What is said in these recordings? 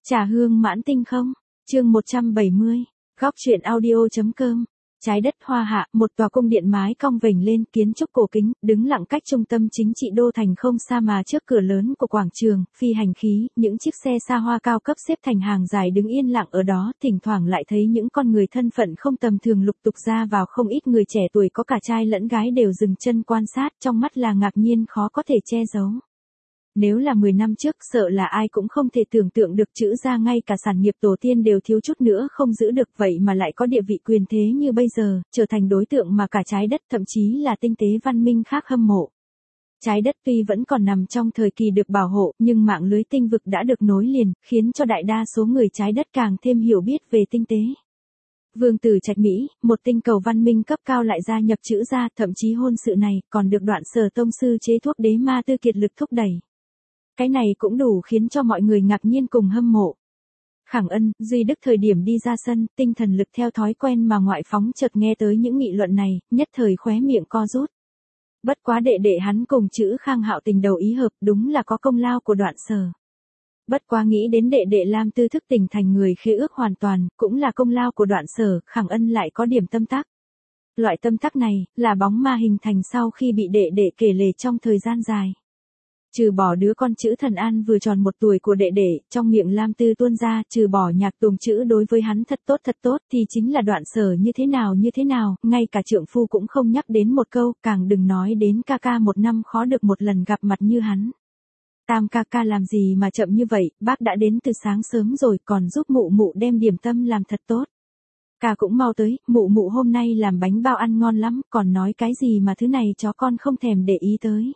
Trà hương mãn tinh không? Chương 170. Góc truyện audio.com. Trái đất Hoa Hạ, một tòa cung điện mái cong vểnh lên, kiến trúc cổ kính, đứng lặng cách trung tâm chính trị đô thành không xa mà trước cửa lớn của quảng trường, phi hành khí, những chiếc xe xa hoa cao cấp xếp thành hàng dài đứng yên lặng ở đó, thỉnh thoảng lại thấy những con người thân phận không tầm thường lục tục ra vào, không ít người trẻ tuổi có cả trai lẫn gái đều dừng chân quan sát, trong mắt là ngạc nhiên khó có thể che giấu. Nếu là 10 năm trước sợ là ai cũng không thể tưởng tượng được, chữ ra ngay cả sản nghiệp tổ tiên đều thiếu chút nữa không giữ được, vậy mà lại có địa vị quyền thế như bây giờ, trở thành đối tượng mà cả trái đất thậm chí là tinh tế văn minh khác hâm mộ. Trái đất tuy vẫn còn nằm trong thời kỳ được bảo hộ, nhưng mạng lưới tinh vực đã được nối liền, khiến cho đại đa số người trái đất càng thêm hiểu biết về tinh tế. Vương tử Trạch Mỹ, một tinh cầu văn minh cấp cao lại gia nhập chữ gia, thậm chí hôn sự này còn được Đoạn Sở tông sư chế thuốc đế ma tư kiệt lực thúc đẩy. Cái này cũng đủ khiến cho mọi người ngạc nhiên cùng hâm mộ. Khẳng Ân, Duy Đức thời điểm đi ra sân, tinh thần lực theo thói quen mà ngoại phóng, chợt nghe tới những nghị luận này, nhất thời khóe miệng co rút. Bất quá đệ đệ hắn cùng chữ Khang Hạo tình đầu ý hợp, đúng là có công lao của Đoạn Sở. Bất quá nghĩ đến đệ đệ Lam Tư thức tỉnh thành người khế ước hoàn toàn, cũng là công lao của Đoạn Sở, Khẳng Ân lại có điểm tâm tắc. Loại tâm tắc này, là bóng ma hình thành sau khi bị đệ đệ kể lể trong thời gian dài. Trừ bỏ đứa con chữ Thần An vừa tròn 1 tuổi của đệ đệ, trong miệng Lam Tư tuôn ra, trừ bỏ Nhạc Tùng chữ đối với hắn thật tốt, thì chính là Đoạn Sở như thế nào, ngay cả trượng phu cũng không nhắc đến một câu, càng đừng nói đến ca ca 1 năm khó được một lần gặp mặt như hắn. Tam ca ca làm gì mà chậm như vậy, bác đã đến từ sáng sớm rồi, còn giúp mụ mụ đem điểm tâm làm thật tốt. Ca cũng mau tới, mụ mụ hôm nay làm bánh bao ăn ngon lắm, còn nói cái gì mà thứ này chó con không thèm để ý tới.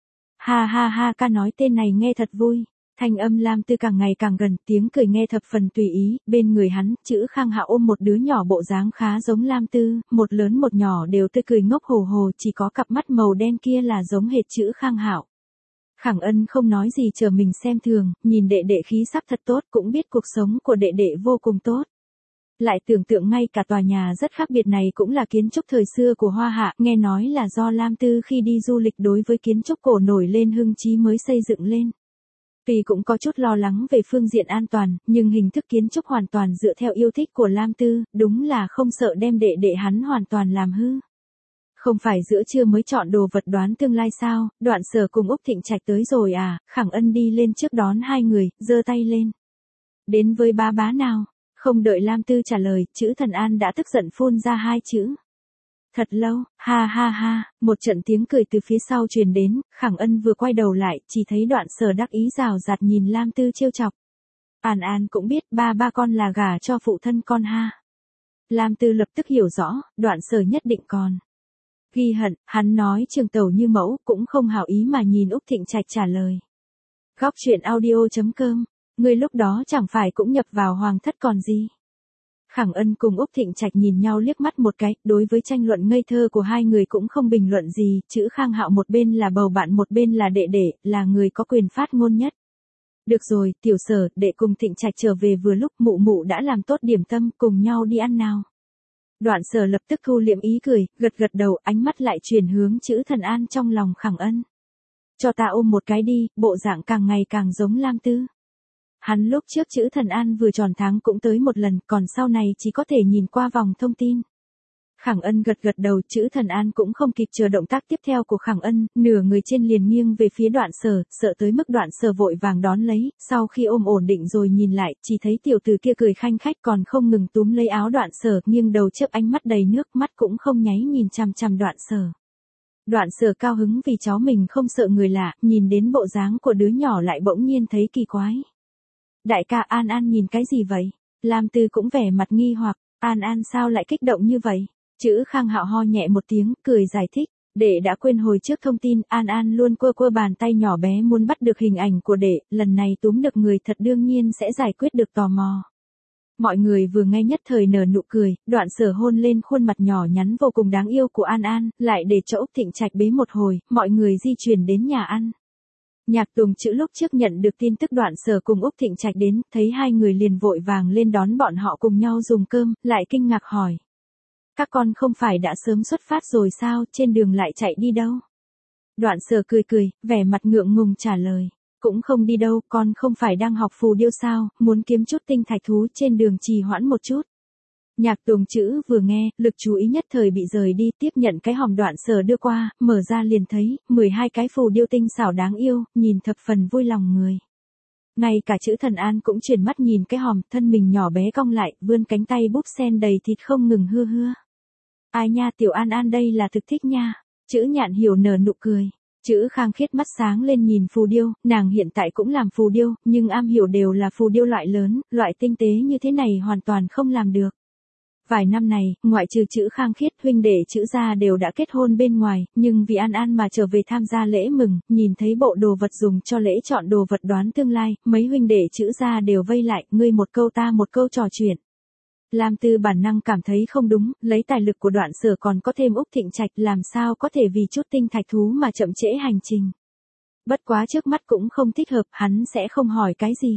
Ha ha ha, ca nói tên này nghe thật vui. Thanh âm Lam Tư càng ngày càng gần, tiếng cười nghe thập phần tùy ý, bên người hắn, chữ Khang Hạo ôm một đứa nhỏ bộ dáng khá giống Lam Tư, một lớn một nhỏ đều tươi cười ngốc hồ hồ, chỉ có cặp mắt màu đen kia là giống hệt chữ Khang Hạo. Khẳng Ân không nói gì chờ mình xem thường, nhìn đệ đệ khí sắc thật tốt, cũng biết cuộc sống của đệ đệ vô cùng tốt. Lại tưởng tượng ngay cả tòa nhà rất khác biệt này cũng là kiến trúc thời xưa của Hoa Hạ, nghe nói là do Lam Tư khi đi du lịch đối với kiến trúc cổ nổi lên hưng chí mới xây dựng lên. Tuy cũng có chút lo lắng về phương diện an toàn, nhưng hình thức kiến trúc hoàn toàn dựa theo yêu thích của Lam Tư, đúng là không sợ đem đệ đệ hắn hoàn toàn làm hư. Không phải giữa trưa mới chọn đồ vật đoán tương lai sao, Đoạn Sở cùng Úc Thịnh Trạch tới rồi à, Khẳng Ân đi lên trước đón hai người, giơ tay lên. Đến với bá bá nào. Không đợi Lam Tư trả lời, chữ Thần An đã tức giận phun ra 2 chữ. Thật lâu, ha ha ha, một trận tiếng cười từ phía sau truyền đến, Khẳng Ân vừa quay đầu lại, chỉ thấy Đoạn Sở đắc ý rào rạt nhìn Lam Tư trêu chọc. An An cũng biết ba con là gả cho phụ thân con ha. Lam Tư lập tức hiểu rõ, Đoạn Sở nhất định còn. Ghi hận, hắn nói trường tẩu như mẫu, cũng không hảo ý mà nhìn Úc Thịnh Trạch trả lời. Góc truyện audio.com. Người lúc đó chẳng phải cũng nhập vào hoàng thất còn gì. Khẳng Ân cùng Úc Thịnh Trạch nhìn nhau liếc mắt một cái, đối với tranh luận ngây thơ của hai người cũng không bình luận gì, chữ Khang Hạo một bên là bầu bạn một bên là đệ đệ, là người có quyền phát ngôn nhất. Được rồi, Tiểu Sở, đệ cùng Thịnh Trạch trở về vừa lúc, mụ mụ đã làm tốt điểm tâm, cùng nhau đi ăn nào. Đoạn Sở lập tức thu liệm ý cười, gật đầu, ánh mắt lại chuyển hướng chữ Thần An trong lòng Khẳng Ân. Cho ta ôm một cái đi, bộ dạng càng ngày càng giống Lam Tư. Hắn lúc trước chữ Thần An vừa tròn tháng cũng tới một lần, còn sau này chỉ có thể nhìn qua vòng thông tin. Khẳng Ân gật đầu, chữ Thần An cũng không kịp chờ động tác tiếp theo của Khẳng Ân, nửa người trên liền nghiêng về phía Đoạn Sở, sợ tới mức Đoạn Sở vội vàng đón lấy, sau khi ôm ổn định rồi nhìn lại, chỉ thấy tiểu tử kia cười khanh khách còn không ngừng túm lấy áo Đoạn Sở, nghiêng đầu chớp ánh mắt đầy nước mắt cũng không nháy nhìn chằm chằm Đoạn Sở. Đoạn Sở cao hứng vì cháu mình không sợ người lạ, nhìn đến bộ dáng của đứa nhỏ lại bỗng nhiên thấy kỳ quái. Đại ca, An An nhìn cái gì vậy? Lam Tư cũng vẻ mặt nghi hoặc, An An sao lại kích động như vậy? Chữ Khang Hạo ho nhẹ một tiếng, cười giải thích, đệ đã quên hồi trước thông tin, An An luôn quơ bàn tay nhỏ bé muốn bắt được hình ảnh của đệ, lần này túm được người thật đương nhiên sẽ giải quyết được tò mò. Mọi người vừa nghe nhất thời nở nụ cười, Đoạn Sở hôn lên khuôn mặt nhỏ nhắn vô cùng đáng yêu của An An, lại để cho Úc Thịnh Trạch bế một hồi, mọi người di chuyển đến nhà ăn. Nhạc Tùng chữ lúc trước nhận được tin tức Đoạn Sở cùng Úc Thịnh Trạch đến, thấy hai người liền vội vàng lên đón bọn họ cùng nhau dùng cơm, lại kinh ngạc hỏi. Các con không phải đã sớm xuất phát rồi sao, trên đường lại chạy đi đâu? Đoạn Sở cười, vẻ mặt ngượng ngùng trả lời. Cũng không đi đâu, con không phải đang học phù điêu sao, muốn kiếm chút tinh thạch thú trên đường trì hoãn một chút. Nhạc Tùng Chữ vừa nghe, lực chú ý nhất thời bị rời đi, tiếp nhận cái hòm Đoạn Sở đưa qua, mở ra liền thấy 12 cái phù điêu tinh xảo đáng yêu, nhìn thập phần vui lòng người. Ngay cả Chữ Thần An cũng chuyển mắt nhìn cái hòm, thân mình nhỏ bé cong lại, vươn cánh tay búp sen đầy thịt không ngừng hưa hưa. Ai nha, Tiểu An An đây là thực thích nha. Chữ Nhạn Hiểu nở nụ cười. Chữ Khang Khiết mắt sáng lên nhìn phù điêu, nàng hiện tại cũng làm phù điêu, nhưng am hiểu đều là phù điêu loại lớn, loại tinh tế như thế này hoàn toàn không làm được. Vài năm này, ngoại trừ Chữ Khang Khiết, huynh đệ Chữ gia đều đã kết hôn bên ngoài, nhưng vì An An mà trở về tham gia lễ mừng, nhìn thấy bộ đồ vật dùng cho lễ chọn đồ vật đoán tương lai, mấy huynh đệ Chữ gia đều vây lại, ngươi một câu ta một câu trò chuyện. Lam Tư bản năng cảm thấy không đúng, lấy tài lực của Đoạn Sở còn có thêm Úc Thịnh Trạch, làm sao có thể vì chút tinh thạch thú mà chậm trễ hành trình. Bất quá trước mắt cũng không thích hợp, hắn sẽ không hỏi cái gì.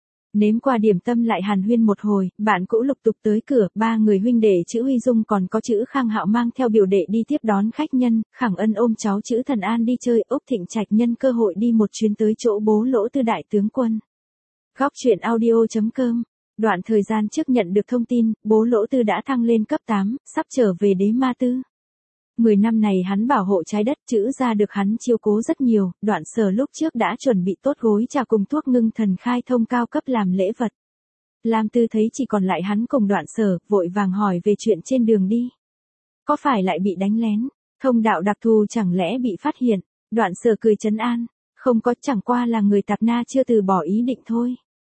Nếm qua điểm tâm lại hàn huyên một hồi, bạn cũ lục tục tới cửa, ba người huynh đệ Chữ Huy Dung còn có Chữ Khang Hạo mang theo biểu đệ đi tiếp đón khách nhân, Khẳng Ân ôm cháu Chữ Thần An đi chơi, Úc Thịnh Trạch nhân cơ hội đi một chuyến tới chỗ bố Lỗ Tư đại tướng quân. Góc truyện audio.com. Đoạn thời gian trước nhận được thông tin, bố Lỗ Tư đã thăng lên cấp 8, sắp trở về Đế Ma Tư. 10 năm này hắn bảo hộ trái đất, Chữ gia được hắn chiếu cố rất nhiều, Đoạn Sở lúc trước đã chuẩn bị tốt gối trà cùng thuốc ngưng thần khai thông cao cấp làm lễ vật. Lam Tư thấy chỉ còn lại hắn cùng Đoạn Sở, vội vàng hỏi về chuyện trên đường đi. Có phải lại bị đánh lén? Thông đạo đặc thù chẳng lẽ bị phát hiện? Đoạn Sở cười trấn an. Không có, chẳng qua là người Tạp Na chưa từ bỏ ý định thôi.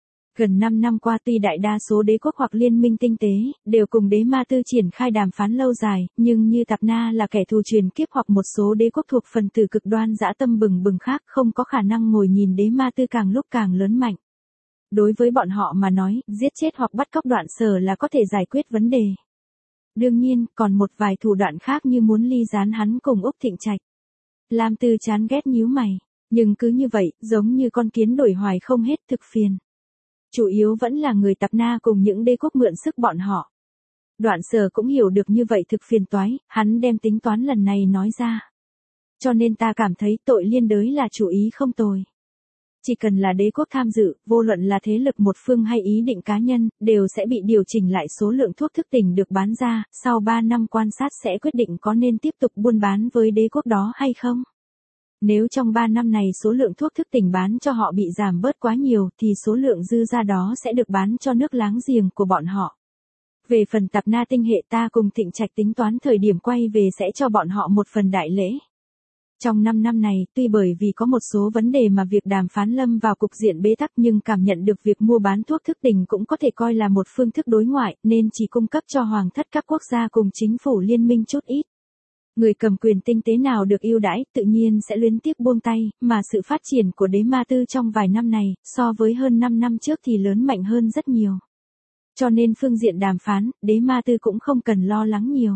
Gần 5 năm qua tuy đại đa số đế quốc hoặc liên minh tinh tế, đều cùng Đế Ma Tư triển khai đàm phán lâu dài, nhưng như Tạp Na là kẻ thù truyền kiếp hoặc một số đế quốc thuộc phần tử cực đoan dã tâm bừng bừng khác không có khả năng ngồi nhìn Đế Ma Tư càng lúc càng lớn mạnh. Đối với bọn họ mà nói, giết chết hoặc bắt cóc Đoạn Sở là có thể giải quyết vấn đề. Đương nhiên, còn một vài thủ đoạn khác như muốn ly gián hắn cùng Úc Thịnh Trạch. Lam Tư chán ghét nhíu mày, nhưng cứ như vậy, giống như con kiến đổi hoài không hết, thực phiền. Chủ yếu vẫn là người Tạp Na cùng những đế quốc mượn sức bọn họ. Đoạn Sở cũng hiểu được như vậy thực phiền toái, hắn đem tính toán lần này nói ra. Cho nên ta cảm thấy tội liên đới là chủ ý không tồi. Chỉ cần là đế quốc tham dự, vô luận là thế lực một phương hay ý định cá nhân, đều sẽ bị điều chỉnh lại số lượng thuốc thức tỉnh được bán ra, sau 3 năm quan sát sẽ quyết định có nên tiếp tục buôn bán với đế quốc đó hay không. Nếu trong 3 năm này số lượng thuốc thức tỉnh bán cho họ bị giảm bớt quá nhiều thì số lượng dư ra đó sẽ được bán cho nước láng giềng của bọn họ. Về phần Tạp Na tinh hệ ta cùng Thịnh Trạch tính toán thời điểm quay về sẽ cho bọn họ một phần đại lễ. Trong 5 năm này, tuy bởi vì có một số vấn đề mà việc đàm phán lâm vào cục diện bế tắc nhưng cảm nhận được việc mua bán thuốc thức tỉnh cũng có thể coi là một phương thức đối ngoại nên chỉ cung cấp cho hoàng thất các quốc gia cùng chính phủ liên minh chút ít. Người cầm quyền tinh tế nào được ưu đãi tự nhiên sẽ luyến tiếc buông tay, mà sự phát triển của Đế Ma Tư trong vài năm này, so với hơn 5 năm trước thì lớn mạnh hơn rất nhiều. Cho nên phương diện đàm phán, Đế Ma Tư cũng không cần lo lắng nhiều.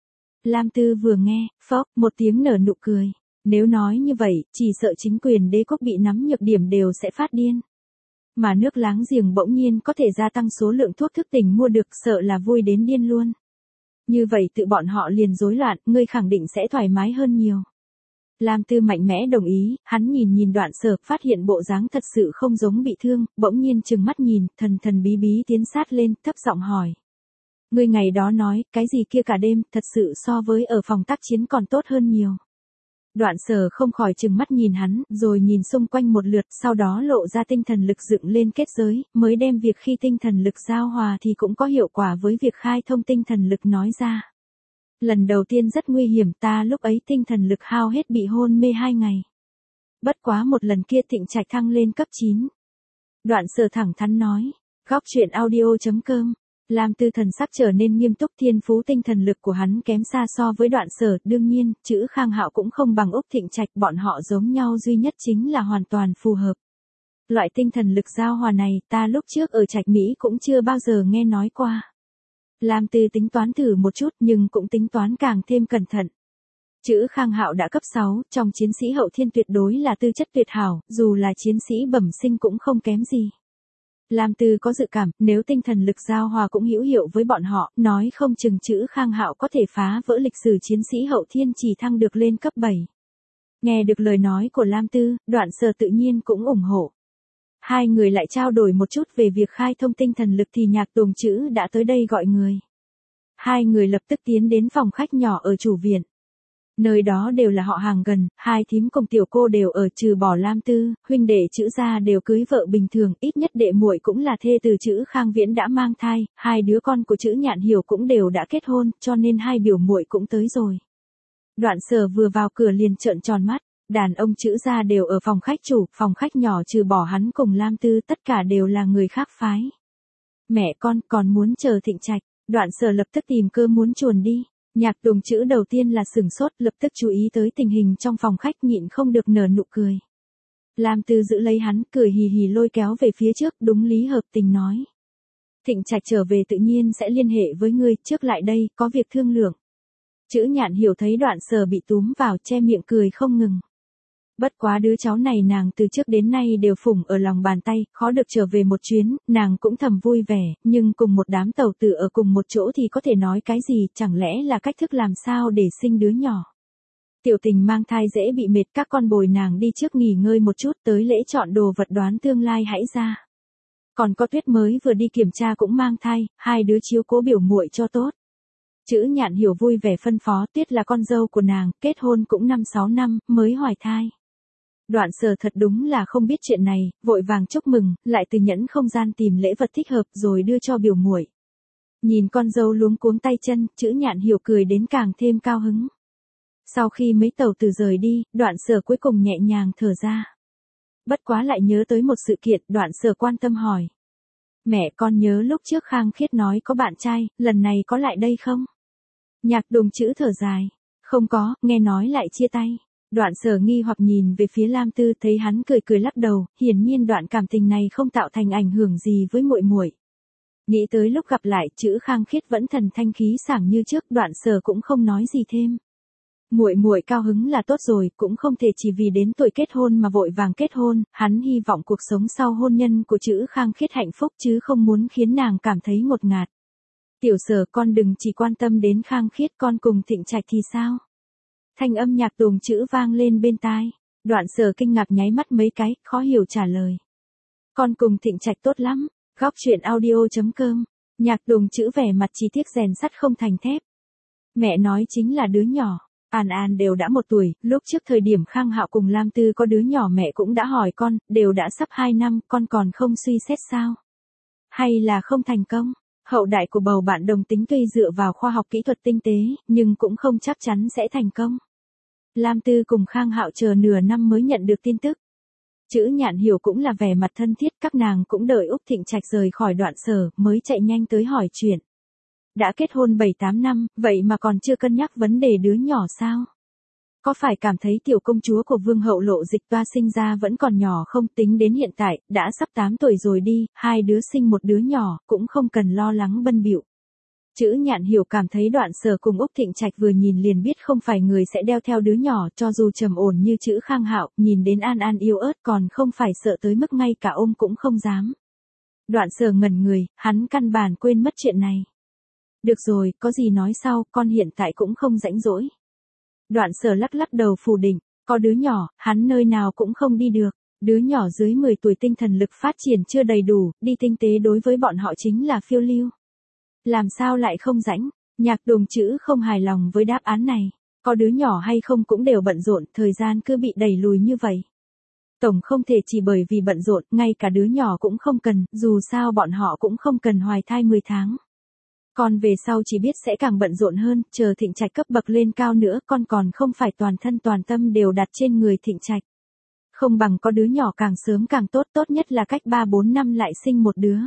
Lam Tư vừa nghe, phốc, một tiếng nở nụ cười. Nếu nói như vậy, chỉ sợ chính quyền đế quốc bị nắm nhược điểm đều sẽ phát điên. Mà nước láng giềng bỗng nhiên có thể gia tăng số lượng thuốc thức tỉnh mua được sợ là vui đến điên luôn. Như vậy tự bọn họ liền rối loạn, ngươi khẳng định sẽ thoải mái hơn nhiều. Lam Tư mạnh mẽ đồng ý, hắn nhìn Đoạn Sở, phát hiện bộ dáng thật sự không giống bị thương, bỗng nhiên trừng mắt nhìn, thần bí bí tiến sát lên, thấp giọng hỏi. Ngươi ngày đó nói, cái gì kia cả đêm, thật sự so với ở phòng tác chiến còn tốt hơn nhiều. Đoạn Sở không khỏi trừng mắt nhìn hắn, rồi nhìn xung quanh một lượt, sau đó lộ ra tinh thần lực dựng lên kết giới, mới đem việc khi tinh thần lực giao hòa thì cũng có hiệu quả với việc khai thông tinh thần lực nói ra. Lần đầu tiên rất nguy hiểm, ta lúc ấy tinh thần lực hao hết bị hôn mê 2 ngày. Bất quá một lần kia Thịnh Trạch thăng lên cấp 9. Đoạn Sở thẳng thắn nói, góc truyện audio.com. Lam Tư thần sắc trở nên nghiêm túc, thiên phú tinh thần lực của hắn kém xa so với Đoạn Sở, đương nhiên, Chữ Khang Hạo cũng không bằng Úc Thịnh Trạch, bọn họ giống nhau duy nhất chính là hoàn toàn phù hợp. Loại tinh thần lực giao hòa này, ta lúc trước ở Trạch Mỹ cũng chưa bao giờ nghe nói qua. Lam Tư tính toán thử một chút nhưng cũng tính toán càng thêm cẩn thận. Chữ Khang Hạo đã cấp 6, trong chiến sĩ hậu thiên tuyệt đối là tư chất tuyệt hảo, dù là chiến sĩ bẩm sinh cũng không kém gì. Lam Tư có dự cảm, nếu tinh thần lực giao hòa cũng hữu hiệu với bọn họ, nói không chừng Chữ Khang Hạo có thể phá vỡ lịch sử chiến sĩ hậu thiên chỉ thăng được lên cấp 7. Nghe được lời nói của Lam Tư, Đoạn Sở tự nhiên cũng ủng hộ. Hai người lại trao đổi một chút về việc khai thông tinh thần lực thì Nhạc Tùng Trữ đã tới đây gọi người. Hai người lập tức tiến đến phòng khách nhỏ ở chủ viện. Nơi đó đều là họ hàng gần, hai thím cùng tiểu cô đều ở, trừ bỏ Lam Tư, huynh đệ Trữ gia đều cưới vợ bình thường, ít nhất đệ muội cũng là thê từ Trữ Khang Viễn đã mang thai, hai đứa con của Trữ Nhạn Hiểu cũng đều đã kết hôn, cho nên hai biểu muội cũng tới rồi. Đoạn Sở vừa vào cửa liền trợn tròn mắt, đàn ông Trữ gia đều ở phòng khách chủ, phòng khách nhỏ trừ bỏ hắn cùng Lam Tư tất cả đều là người khác phái. Mẹ con còn muốn chờ Thịnh Trạch, Đoạn Sở lập tức tìm cơ muốn chuồn đi. Nhạc Tùng Trữ đầu tiên là sửng sốt, lập tức chú ý tới tình hình trong phòng khách, nhịn không được nở nụ cười. Lam Tư giữ lấy hắn, cười hì hì lôi kéo về phía trước, đúng lý hợp tình nói. Thịnh Trạch trở về tự nhiên sẽ liên hệ với ngươi, trước lại đây, có việc thương lượng. Trữ Nhạn Hiểu thấy Đoạn Sở bị túm vào, che miệng cười không ngừng. Bất quá đứa cháu này nàng từ trước đến nay đều phủng ở lòng bàn tay, khó được trở về một chuyến, nàng cũng thầm vui vẻ, nhưng cùng một đám tàu tử ở cùng một chỗ thì có thể nói cái gì, chẳng lẽ là cách thức làm sao để sinh đứa nhỏ. Tiểu Tình mang thai dễ bị mệt, các con bồi nàng đi trước nghỉ ngơi một chút, tới lễ chọn đồ vật đoán tương lai hãy ra. Còn có Tuyết mới vừa đi kiểm tra cũng mang thai, hai đứa chiếu cố biểu muội cho tốt. Trữ Nhạn Hiểu vui vẻ phân phó, Tuyết là con dâu của nàng, kết hôn cũng 5-6 năm, mới hoài thai. Đoạn Sở thật đúng là không biết chuyện này, vội vàng chúc mừng, lại từ nhẫn không gian tìm lễ vật thích hợp rồi đưa cho biểu muội. Nhìn con dâu luống cuống tay chân, Trữ Nhạn Hiểu cười đến càng thêm cao hứng. Sau khi mấy tàu tử rời đi, Đoạn Sở cuối cùng nhẹ nhàng thở ra. Bất quá lại nhớ tới một sự kiện, Đoạn Sở quan tâm hỏi. Mẹ con nhớ lúc trước Khang Khiết nói có bạn trai, lần này có lại đây không? Nhạc Tùng Trữ thở dài. Không có, nghe nói lại chia tay. Đoạn Sở nghi hoặc nhìn về phía Lam Tư, thấy hắn cười cười lắc đầu, hiển nhiên đoạn cảm tình này không tạo thành ảnh hưởng gì với muội muội. Nghĩ tới lúc gặp lại, Trữ Khang Khiết vẫn thần thanh khí sảng như trước, Đoạn Sở cũng không nói gì thêm. Muội muội cao hứng là tốt rồi, cũng không thể chỉ vì đến tuổi kết hôn mà vội vàng kết hôn, hắn hy vọng cuộc sống sau hôn nhân của Trữ Khang Khiết hạnh phúc chứ không muốn khiến nàng cảm thấy ngột ngạt. Tiểu Sở, con đừng chỉ quan tâm đến Khang Khiết, con cùng Thịnh Trạch thì sao? Thanh âm Nhạc Tùng Trữ vang lên bên tai. Đoạn Sở kinh ngạc nháy mắt mấy cái, khó hiểu trả lời. Con cùng Thịnh Trạch tốt lắm. Góc truyện audio.com. Nhạc Tùng Trữ vẻ mặt chỉ tiếc rèn sắt không thành thép. Mẹ nói chính là đứa nhỏ. An An đều đã 1 tuổi, lúc trước thời điểm Khang Hạo cùng Lam Tư có đứa nhỏ mẹ cũng đã hỏi con, đều đã sắp 2 năm, con còn không suy xét sao? Hay là không thành công? Hậu đại của bầu bạn đồng tính tuy dựa vào khoa học kỹ thuật tinh tế, nhưng cũng không chắc chắn sẽ thành công. Lam Tư cùng Khang Hạo chờ nửa năm mới nhận được tin tức. Trữ Nhạn Hiểu cũng là vẻ mặt thân thiết, các nàng cũng đợi Úc Thịnh Trạch rời khỏi Đoạn Sở, mới chạy nhanh tới hỏi chuyện. Đã kết hôn 7-8 năm, vậy mà còn chưa cân nhắc vấn đề đứa nhỏ sao? Có phải cảm thấy tiểu công chúa của Vương hậu Lộ Dịch Toa sinh ra vẫn còn nhỏ không? Tính đến hiện tại, đã sắp 8 tuổi rồi đi, hai đứa sinh một đứa nhỏ, cũng không cần lo lắng bân bịu. Trữ Nhạn Hiểu cảm thấy Đoạn Sở cùng Úc Thịnh Trạch vừa nhìn liền biết không phải người sẽ đeo theo đứa nhỏ, cho dù trầm ổn như Trữ Khang Hạo, nhìn đến An An yếu ớt còn không phải sợ tới mức ngay cả ôm cũng không dám. Đoạn Sở ngẩn người, hắn căn bản quên mất chuyện này. Được rồi, có gì nói sau, con hiện tại cũng không rảnh rỗi. Đoạn Sở lắc lắc đầu phủ định, có đứa nhỏ, hắn nơi nào cũng không đi được. Đứa nhỏ dưới 10 tuổi tinh thần lực phát triển chưa đầy đủ, đi tinh tế đối với bọn họ chính là phiêu lưu. Làm sao lại không rảnh? Nhạc Tùng Trữ không hài lòng với đáp án này. Có đứa nhỏ hay không cũng đều bận rộn, thời gian cứ bị đẩy lùi như vậy. Tổng không thể chỉ bởi vì bận rộn, ngay cả đứa nhỏ cũng không cần, dù sao bọn họ cũng không cần hoài thai 10 tháng. Con về sau chỉ biết sẽ càng bận rộn hơn, chờ Thịnh Trạch cấp bậc lên cao nữa, con còn không phải toàn thân toàn tâm đều đặt trên người Thịnh Trạch. Không bằng có đứa nhỏ càng sớm càng tốt, tốt nhất là cách 3-4 năm lại sinh một đứa.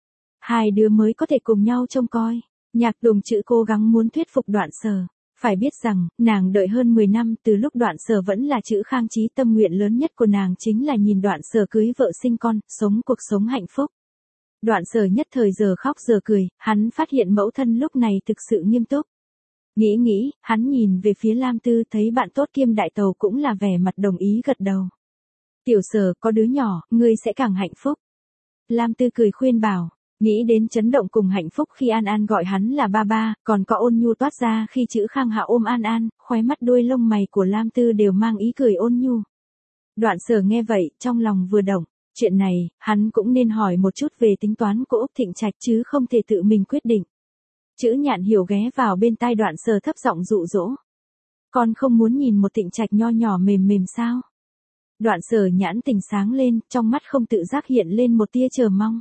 Hai đứa mới có thể cùng nhau trông coi. Nhạc Tùng Trữ cố gắng muốn thuyết phục Đoạn Sở. Phải biết rằng, nàng đợi hơn 10 năm, từ lúc Đoạn Sở vẫn là Trữ Khang Chí, tâm nguyện lớn nhất của nàng chính là nhìn Đoạn Sở cưới vợ sinh con, sống cuộc sống hạnh phúc. Đoạn Sở nhất thời giờ khóc giờ cười, hắn phát hiện mẫu thân lúc này thực sự nghiêm túc. Nghĩ, hắn nhìn về phía Lam Tư, thấy bạn tốt kiêm đại tàu cũng là vẻ mặt đồng ý gật đầu. Tiểu Sở, có đứa nhỏ, ngươi sẽ càng hạnh phúc. Lam Tư cười khuyên bảo. Nghĩ đến chấn động cùng hạnh phúc khi An An gọi hắn là ba ba, còn có ôn nhu toát ra khi Chữ Khang Hạo ôm An An, khóe mắt đuôi lông mày của Lam Tư đều mang ý cười ôn nhu. Đoạn Sở nghe vậy, trong lòng vừa động, chuyện này, hắn cũng nên hỏi một chút về tính toán của Úc Thịnh Trạch chứ không thể tự mình quyết định. Chữ Nhạn Hiểu ghé vào bên tai Đoạn Sở thấp giọng dụ dỗ. Con không muốn nhìn một Thịnh Trạch nho nhỏ mềm mềm sao? Đoạn Sở nhãn tình sáng lên, trong mắt không tự giác hiện lên một tia chờ mong.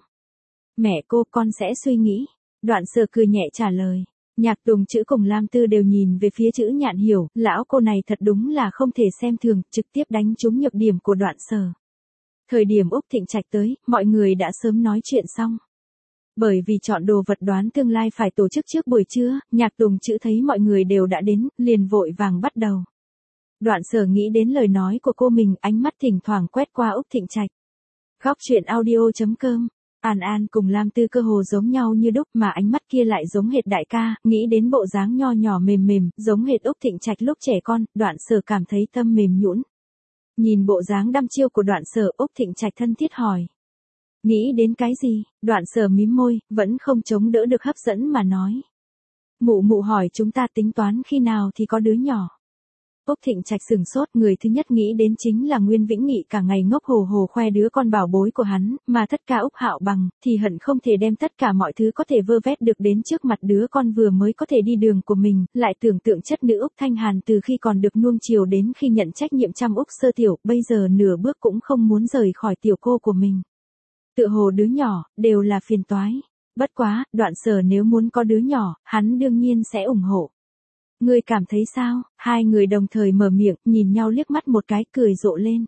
Mẹ cô, con sẽ suy nghĩ. Đoạn Sở cười nhẹ trả lời. Nhạc Tùng Chữ cùng Lam Tư đều nhìn về phía Chữ Nhạn Hiểu, lão cô này thật đúng là không thể xem thường, trực tiếp đánh trúng nhược điểm của Đoạn Sở. Thời điểm Úc Thịnh Trạch tới, mọi người đã sớm nói chuyện xong. Bởi vì chọn đồ vật đoán tương lai phải tổ chức trước buổi trưa, Nhạc Tùng Chữ thấy mọi người đều đã đến, liền vội vàng bắt đầu. Đoạn Sở nghĩ đến lời nói của cô mình, ánh mắt thỉnh thoảng quét qua Úc Thịnh Trạch. Góc truyện audio.com. An An cùng Lam Tư cơ hồ giống nhau như đúc mà ánh mắt kia lại giống hệt đại ca, nghĩ đến bộ dáng nho nhỏ mềm mềm, giống hệt Úc Thịnh Trạch lúc trẻ con, Đoạn Sở cảm thấy tâm mềm nhũn. Nhìn bộ dáng đăm chiêu của Đoạn Sở, Úc Thịnh Trạch thân thiết hỏi. Nghĩ đến cái gì? Đoạn Sở mím môi, vẫn không chống đỡ được hấp dẫn mà nói. Mụ mụ hỏi chúng ta tính toán khi nào thì có đứa nhỏ. Úc Thịnh Trạch sừng sốt, người thứ nhất nghĩ đến chính là Nguyên Vĩnh Nghị cả ngày ngốc hồ hồ khoe đứa con bảo bối của hắn, mà Thất Ca Úc Hạo Bằng, thì hận không thể đem tất cả mọi thứ có thể vơ vét được đến trước mặt đứa con vừa mới có thể đi đường của mình, lại tưởng tượng chất nữ Úc Thanh Hàn từ khi còn được nuông chiều đến khi nhận trách nhiệm chăm Úc Sơ Tiểu, bây giờ nửa bước cũng không muốn rời khỏi tiểu cô của mình. Tựa hồ đứa nhỏ, đều là phiền toái. Bất quá, Đoạn Sở nếu muốn có đứa nhỏ, hắn đương nhiên sẽ ủng hộ. Ngươi cảm thấy sao? Hai người đồng thời mở miệng, nhìn nhau liếc mắt một cái, cười rộ lên.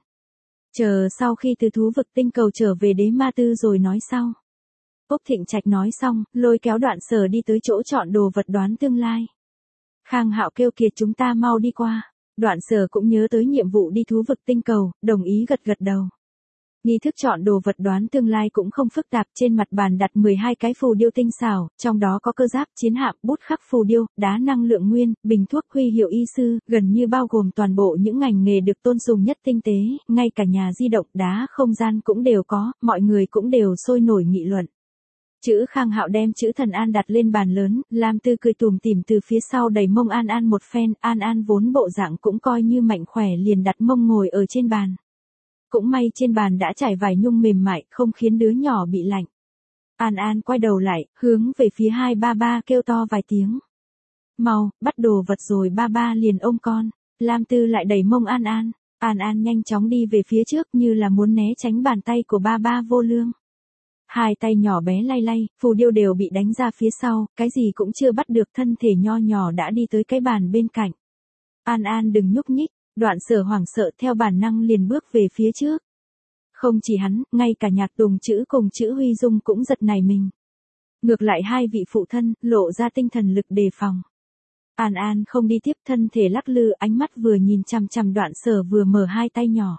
Chờ sau khi từ thú vực tinh cầu trở về Đế Ma Tư rồi nói sau. Úc Thịnh Trạch nói xong, lôi kéo Đoạn Sở đi tới chỗ chọn đồ vật đoán tương lai. Khang Hạo kêu kiệt chúng ta mau đi qua. Đoạn Sở cũng nhớ tới nhiệm vụ đi thú vực tinh cầu, đồng ý gật gật đầu. Nghi thức chọn đồ vật đoán tương lai cũng không phức tạp, trên mặt bàn đặt 12 cái phù điêu tinh xảo, trong đó có cơ giáp, chiến hạm, bút khắc phù điêu, đá năng lượng nguyên, bình thuốc, huy hiệu y sư, gần như bao gồm toàn bộ những ngành nghề được tôn sùng nhất tinh tế, ngay cả nhà di động, đá không gian cũng đều có, mọi người cũng đều sôi nổi nghị luận. Chữ Khang Hạo đem chữ Thần An đặt lên bàn lớn, Lam Tư cười tủm tỉm từ phía sau đẩy mông An An một phen, An An vốn bộ dạng cũng coi như mạnh khỏe liền đặt mông ngồi ở trên bàn. Cũng may trên bàn đã trải vải nhung mềm mại, không khiến đứa nhỏ bị lạnh. An An quay đầu lại, hướng về phía hai ba ba kêu to vài tiếng. Mau, bắt đồ vật rồi ba ba liền ôm con. Lam Tư lại đẩy mông An An. An An nhanh chóng đi về phía trước như là muốn né tránh bàn tay của ba ba vô lương. Hai tay nhỏ bé lay lay, phù điêu đều bị đánh ra phía sau, cái gì cũng chưa bắt được, thân thể nho nhỏ đã đi tới cái bàn bên cạnh. An An đừng nhúc nhích. Đoạn Sở hoảng sợ theo bản năng liền bước về phía trước. Không chỉ hắn, ngay cả Nhạc Tùng Chữ cùng Chữ Huy Dung cũng giật nảy mình. Ngược lại hai vị phụ thân, lộ ra tinh thần lực đề phòng. An An không đi tiếp, thân thể lắc lư, ánh mắt vừa nhìn chằm chằm Đoạn Sở vừa mở hai tay nhỏ.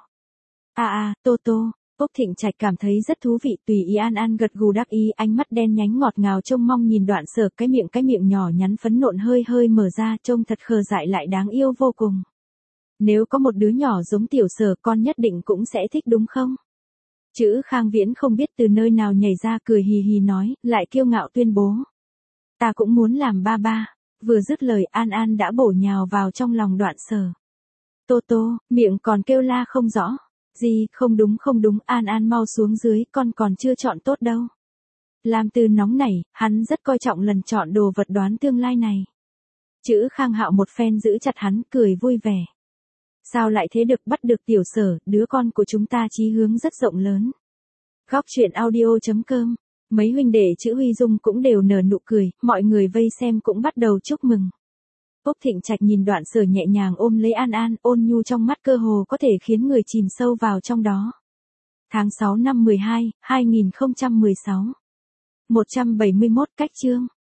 Tô Tô. Úc Thịnh Trạch cảm thấy rất thú vị, tùy ý An An gật gù đáp ý, ánh mắt đen nhánh ngọt ngào trông mong nhìn Đoạn Sở, cái miệng nhỏ nhắn phấn nộn hơi hơi mở ra, trông thật khờ dại lại đáng yêu vô cùng. Nếu có một đứa nhỏ giống Tiểu Sở con nhất định cũng sẽ thích đúng không? Chữ Khang Viễn không biết từ nơi nào nhảy ra cười hì hì nói, lại kiêu ngạo tuyên bố. Ta cũng muốn làm ba ba. Vừa dứt lời An An đã bổ nhào vào trong lòng Đoạn Sở. Tô Tô, miệng còn kêu la không rõ. Gì, không đúng, An An mau xuống dưới, con còn chưa chọn tốt đâu. Lam Tư nóng nảy, hắn rất coi trọng lần chọn đồ vật đoán tương lai này. Chữ Khang Hạo một phen giữ chặt hắn, cười vui vẻ. Sao lại thế được, bắt được Tiểu Sở, đứa con của chúng ta chí hướng rất rộng lớn. Góc truyện audio.com. Mấy huynh đệ Chữ Huy Dung cũng đều nở nụ cười, mọi người vây xem cũng bắt đầu chúc mừng. Úc Thịnh Trạch nhìn Đoạn Sở nhẹ nhàng ôm lấy An An, ôn nhu trong mắt cơ hồ có thể khiến người chìm sâu vào trong đó. Tháng 6 năm 12, 2016. 171 cách chương.